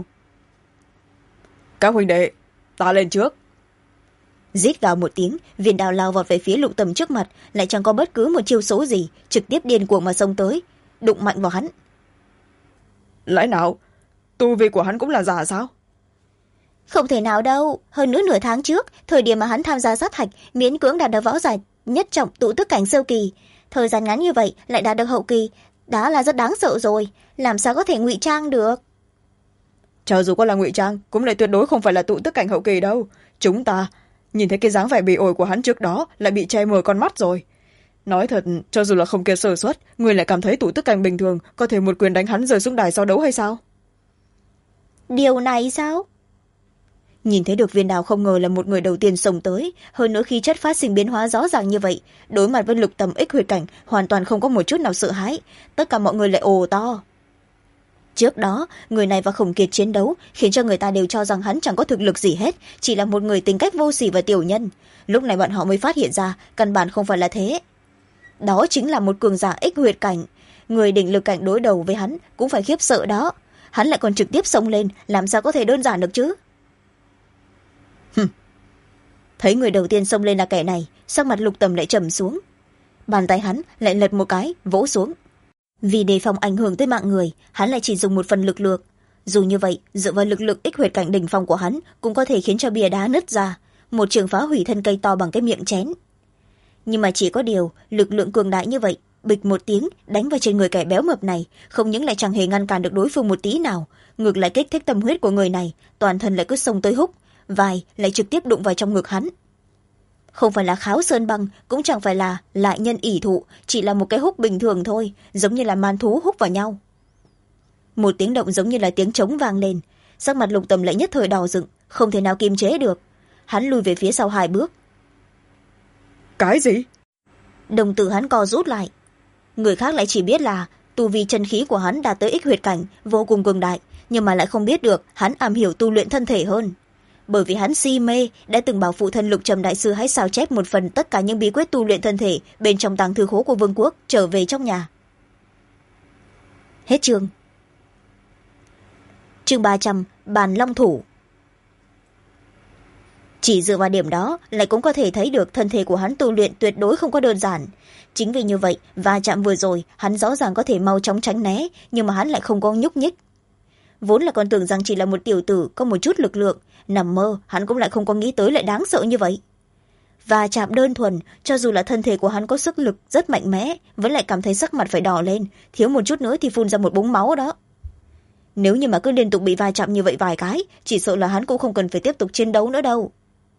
Các huynh đệ, ta lên trước. Rít gào một tiếng, Viên Đào lao vọt về phía Lục Tầm trước mặt, lại chẳng có bất cứ một chiêu số gì, trực tiếp điên cuồng mà xông tới. đụng mạnh vào hắn. Lẽ nào tu vi của hắn cũng là giả sao? Không thể nào đâu, hơn nữa nửa tháng trước, thời điểm mà hắn tham gia sát hạch, miễn cưỡng đạt được võ giải nhất trọng tụ tức cảnh sơ kỳ. Thời gian ngắn như vậy lại đạt được hậu kỳ, đã là rất đáng sợ rồi, làm sao có thể ngụy trang được. Cho dù có là ngụy trang cũng lại tuyệt đối không phải là tụ tức cảnh hậu kỳ đâu. Chúng ta nhìn thấy cái dáng vẻ bị ổi của hắn trước đó lại bị che mờ con mắt rồi. Nói thật, cho dù là không kiệt sơ suất, người lại cảm thấy tụ tức cảnh bình thường có thể một quyền đánh hắn rơi xuống đài so đấu hay sao? Điều này sao? Nhìn thấy được Viên Đào không ngờ là một người đầu tiên xông tới, hơn nữa khi chất phát sinh biến hóa rõ ràng như vậy, đối mặt với lục tầm ích huyệt cảnh hoàn toàn không có một chút nào sợ hãi, tất cả mọi người lại ồ to. Trước đó, người này và Khổng Kiệt chiến đấu khiến cho người ta đều cho rằng hắn chẳng có thực lực gì hết, chỉ là một người tính cách vô sỉ và tiểu nhân. Lúc này bọn họ mới phát hiện ra, căn bản không phải là thế. Đó chính là một cường giả ích huyệt cảnh. Người đỉnh lực cảnh đối đầu với hắn cũng phải khiếp sợ đó. Hắn lại còn trực tiếp xông lên, làm sao có thể đơn giản được chứ? Thấy người đầu tiên xông lên là kẻ này, sắc mặt Lục Tầm lại trầm xuống. Bàn tay hắn lại lật một cái, vỗ xuống. Vì đề phòng ảnh hưởng tới mạng người, hắn lại chỉ dùng một phần lực lượng. Dù như vậy, dựa vào lực lượng ích huyệt cảnh đỉnh phong của hắn cũng có thể khiến cho bìa đá nứt ra, một trường phá hủy thân cây to bằng cái miệng chén. Nhưng mà chỉ có điều, lực lượng cường đại như vậy, bịch một tiếng đánh vào trên người kẻ béo mập này, không những lại chẳng hề ngăn cản được đối phương một tí nào, ngược lại kích thích tâm huyết của người này, toàn thân lại cứ xông tới húc, vai lại trực tiếp đụng vào trong ngực hắn. Không phải là kháo sơn băng, cũng chẳng phải là lại nhân ỷ thụ, chỉ là một cái húc bình thường thôi, giống như là man thú húc vào nhau. Một tiếng động giống như là tiếng trống vang lên, sắc mặt Lục Tầm lại nhất thời đỏ rực, không thể nào kiềm chế được. Hắn lùi về phía sau 2 bước. Cái gì? Đồng tử hắn co rút lại. Người khác lại chỉ biết là tu vi chân khí của hắn đạt tới ích huyệt cảnh, vô cùng cường đại, nhưng mà lại không biết được hắn am hiểu tu luyện thân thể hơn. Bởi vì hắn si mê, đã từng bảo phụ thân Lục Trầm đại sư hãy sao chép một phần tất cả những bí quyết tu luyện thân thể bên trong tàng thư khố của vương quốc trở về trong nhà. Hết chương. Chương 300, Bàn Long Thủ. Chỉ dựa vào điểm đó lại cũng có thể thấy được thân thể của hắn tu luyện tuyệt đối không có đơn giản. Chính vì như vậy, va chạm vừa rồi hắn rõ ràng có thể mau chóng tránh né, nhưng mà hắn lại không có nhúc nhích. Vốn là còn tưởng rằng chỉ là một tiểu tử có một chút lực lượng, nằm mơ hắn cũng lại không có nghĩ tới lại đáng sợ như vậy. Va chạm đơn thuần, cho dù là thân thể của hắn có sức lực rất mạnh mẽ, vẫn lại cảm thấy sắc mặt phải đỏ lên, thiếu một chút nữa thì phun ra một búng máu đó. Nếu như mà cứ liên tục bị va chạm như vậy vài cái, chỉ sợ là hắn cũng không cần phải tiếp tục chiến đấu nữa đâu.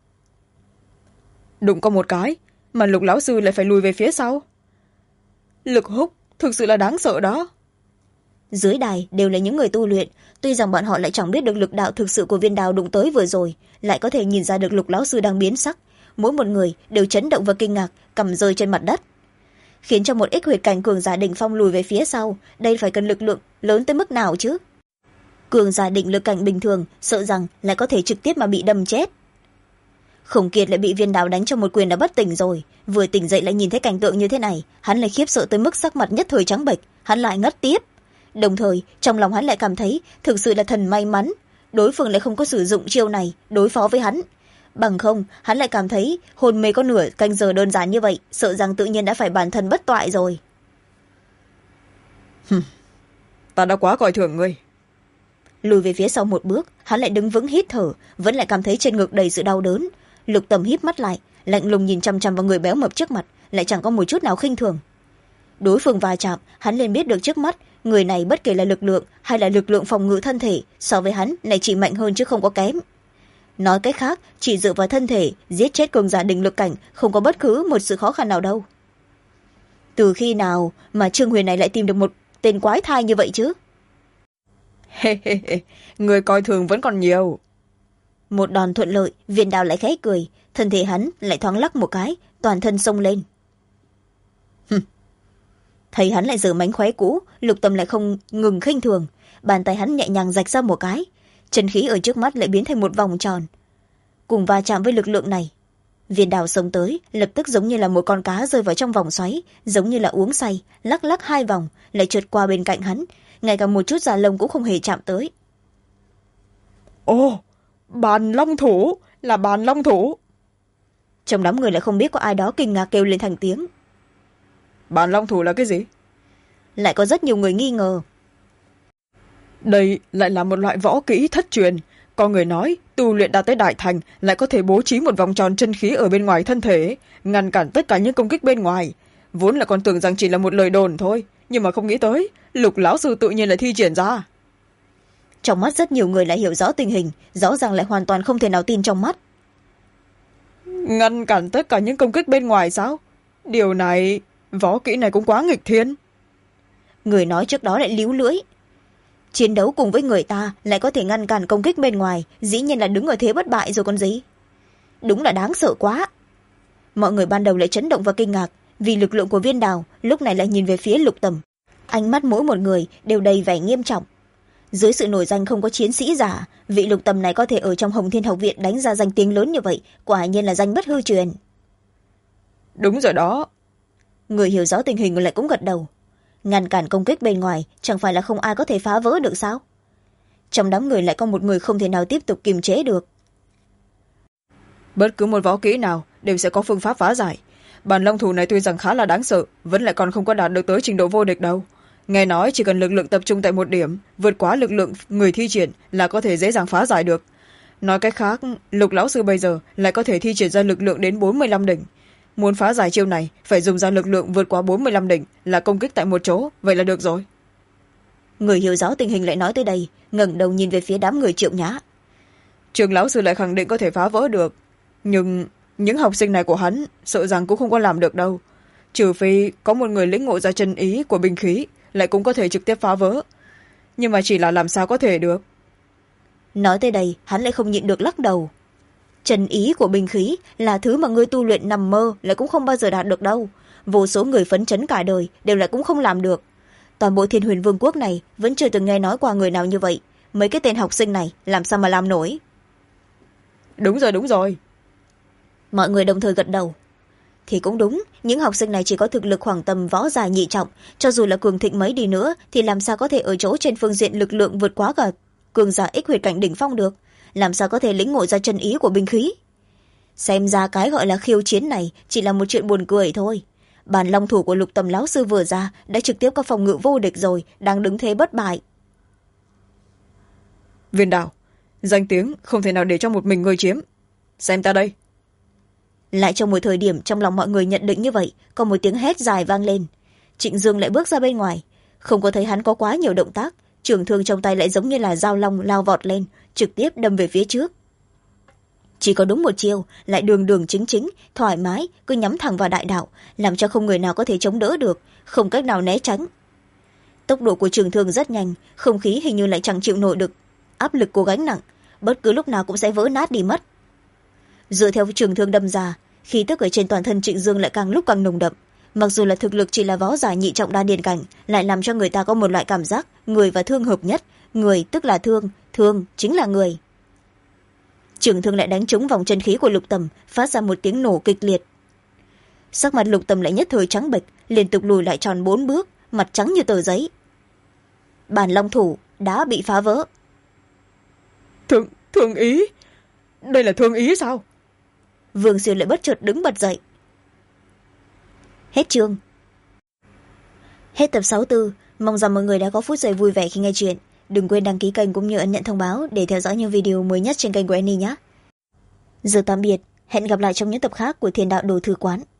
Đụng có một cái mà Lục lão sư lại phải lùi về phía sau. Lực húc thực sự là đáng sợ đó. Dưới đài đều là những người tu luyện, tuy rằng bọn họ lại chẳng biết được lực đạo thực sự của Viên Đào đụng tới vừa rồi, lại có thể nhìn ra được Lục lão sư đang biến sắc, mỗi một người đều chấn động và kinh ngạc, cầm rơi trên mặt đất. Khiến cho một ích huyệt cảnh cường giả đỉnh phong lùi về phía sau, đây phải cần lực lượng lớn tới mức nào chứ? Cường giả đỉnh lực cảnh bình thường sợ rằng lại có thể trực tiếp mà bị đâm chết. Khổng Kiệt lại bị Viên Đào đánh cho một quyền đã bất tỉnh rồi, vừa tỉnh dậy lại nhìn thấy cảnh tượng như thế này, hắn lại khiếp sợ tới mức sắc mặt nhất thời trắng bệch, hắn lại ngất tiếp. Đồng thời trong lòng hắn lại cảm thấy thực sự là thần may mắn, đối phương lại không có sử dụng chiêu này đối phó với hắn. Bằng không hắn lại cảm thấy hôn mê có nửa canh giờ đơn giản như vậy, sợ rằng tự nhiên đã phải bản thân bất toại rồi. Ta đã quá coi thường ngươi. Lùi về phía sau một bước, hắn lại đứng vững hít thở, vẫn lại cảm thấy trên ngực đầy sự đau đớn. Lục Tầm híp mắt lại, lạnh lùng nhìn chăm chăm vào người béo mập trước mặt, lại chẳng có một chút nào khinh thường. Đối phương va chạm, hắn liền biết được trước mắt người này bất kể là lực lượng hay là lực lượng phòng ngự thân thể, so với hắn này chỉ mạnh hơn chứ không có kém. Nói cách khác, chỉ dựa vào thân thể giết chết cường giả đỉnh lực cảnh không có bất cứ một sự khó khăn nào đâu. Từ khi nào mà Trương Huyền này lại tìm được một tên quái thai như vậy chứ? Người coi thường vẫn còn nhiều. Một đòn thuận lợi, Viên Đào lại khẽ cười, thân thể hắn lại thoáng lắc một cái, toàn thân xông lên. Thấy hắn lại giở mánh khóe cũ, Lục Tầm lại không ngừng khinh thường, bàn tay hắn nhẹ nhàng rạch ra một cái, chân khí ở trước mắt lại biến thành một vòng tròn. Cùng va chạm với lực lượng này, Viên Đào xông tới, lập tức giống như là một con cá rơi vào trong vòng xoáy, giống như là uống say, lắc lắc 2 vòng, lại trượt qua bên cạnh hắn, ngay cả một chút da lông cũng không hề chạm tới. Ồ, Bàn Long Thủ, là Bàn Long Thủ. Trong đám người lại không biết có ai đó kinh ngạc kêu lên thành tiếng. Bàn Long Thủ là cái gì? lại có rất nhiều người nghi ngờ. Đây lại là một loại võ kỹ thất truyền. Có người nói tu luyện đạt tới đại thành lại có thể bố trí một vòng tròn chân khí ở bên ngoài thân thể, ngăn cản tất cả những công kích bên ngoài. Vốn là còn tưởng rằng chỉ là một lời đồn thôi, nhưng mà không nghĩ tới Lục lão sư tự nhiên lại thi triển ra. Trong mắt rất nhiều người lại hiểu rõ tình hình, rõ ràng lại hoàn toàn không thể nào tin trong mắt. Ngăn cản tất cả những công kích bên ngoài sao? Điều này, võ kỹ này cũng quá nghịch thiên. Người nói trước đó lại líu lưỡi. Chiến đấu cùng với người ta lại có thể ngăn cản công kích bên ngoài, dĩ nhiên là đứng ở thế bất bại rồi còn gì. Đúng là đáng sợ quá. Mọi người ban đầu lại chấn động và kinh ngạc, vì lực lượng của Viên Đào lúc này lại nhìn về phía Lục Tầm. Ánh mắt mỗi một người đều đầy vẻ nghiêm trọng. Dưới sự nổi danh không có chiến sĩ giả, vị Lục Tầm này có thể ở trong Hồng Thiên Học viện đánh ra danh tiếng lớn như vậy, quả nhiên là danh bất hư truyền. Đúng rồi đó. Người hiểu rõ tình hình lại cũng gật đầu. Ngăn cản công kích bên ngoài chẳng phải là không ai có thể phá vỡ được sao? Trong đám người lại có một người không thể nào tiếp tục kiềm chế được. Bất cứ một võ kỹ nào đều sẽ có phương pháp phá giải. Bản long thủ này tuy rằng khá là đáng sợ, vẫn lại còn không có đạt được tới trình độ vô địch đâu. Nghe nói chỉ cần lực lượng tập trung tại một điểm, vượt quá lực lượng người thi triển là có thể dễ dàng phá giải được. Nói cách khác, Lục lão sư bây giờ lại có thể thi triển ra lực lượng đến 45 đỉnh. Muốn phá giải chiêu này phải dùng ra lực lượng vượt quá 45 đỉnh là công kích tại một chỗ, vậy là được rồi. Người hiểu rõ tình hình lại nói tới đây, ngẩng đầu nhìn về phía đám người Triệu Nhã. Trường lão sư lại khẳng định có thể phá vỡ được, nhưng những học sinh này của hắn sợ rằng cũng không có làm được đâu. Trừ phi có một người lĩnh ngộ ra chân ý của binh khí, lại cũng có thể trực tiếp phá vỡ. Nhưng mà chỉ là làm sao có thể được. Nói tới đây, hắn lại không nhịn được lắc đầu. Chân ý của binh khí là thứ mà người tu luyện nằm mơ lại cũng không bao giờ đạt được đâu. Vô số người phấn chấn cả đời đều lại cũng không làm được. Toàn bộ Thiên Huyền Vương quốc này vẫn chưa từng nghe nói qua người nào như vậy. Mấy cái tên học sinh này làm sao mà làm nổi. Đúng rồi. Mọi người đồng thời gật đầu. Thì cũng đúng, những học sinh này chỉ có thực lực khoảng tầm võ giả nhị trọng, cho dù là cường thịnh mấy đi nữa thì làm sao có thể ở chỗ trên phương diện lực lượng vượt quá cả cường giả ích huyệt cảnh đỉnh phong được, làm sao có thể lĩnh ngộ ra chân ý của binh khí. Xem ra cái gọi là khiêu chiến này chỉ là một chuyện buồn cười thôi. Bản long thủ của Lục Tầm lão sư vừa ra đã trực tiếp có phòng ngự vô địch rồi, đang đứng thế bất bại. Viên Đào, danh tiếng không thể nào để cho một mình ngươi chiếm. Xem ta đây. Lại trong một thời điểm trong lòng mọi người nhận định như vậy, có một tiếng hét dài vang lên. Trịnh Dương lại bước ra bên ngoài, không có thấy hắn có quá nhiều động tác, trường thương trong tay lại giống như là dao long lao vọt lên, trực tiếp đâm về phía trước. Chỉ có đúng một chiêu, lại đường đường chính chính, thoải mái, cứ nhắm thẳng vào đại đạo, làm cho không người nào có thể chống đỡ được, không cách nào né tránh. Tốc độ của trường thương rất nhanh, không khí hình như lại chẳng chịu nổi được áp lực của gánh nặng, bất cứ lúc nào cũng sẽ vỡ nát đi mất. Dựa theo trường thương đâm ra, khí tức ở trên toàn thân Trịnh Dương lại càng lúc càng nồng đậm. Mặc dù là thực lực chỉ là võ giả nhị trọng đan điền cảnh, lại làm cho người ta có một loại cảm giác người và thương hợp nhất, người tức là thương, thương chính là người. Trường thương lại đánh trúng vòng chân khí của Lục Tầm, phát ra một tiếng nổ kịch liệt. Sắc mặt Lục Tầm lại nhất thời trắng bệch, liên tục lùi lại tròn 4 bước, mặt trắng như tờ giấy. Bản long thủ đã bị phá vỡ. Thương ý? Đây là thương ý sao? Vương Siêu lại bất chợt đứng bật dậy. Hết chương. Hết tập 64. Mong rằng mọi người đã có phút giây vui vẻ khi nghe chuyện. Đừng quên đăng ký kênh cũng như ấn nhận thông báo để theo dõi những video mới nhất trên kênh của Annie nhé. Giờ tạm biệt, hẹn gặp lại trong những tập khác của Thiên Đạo Đồ Thư Quán.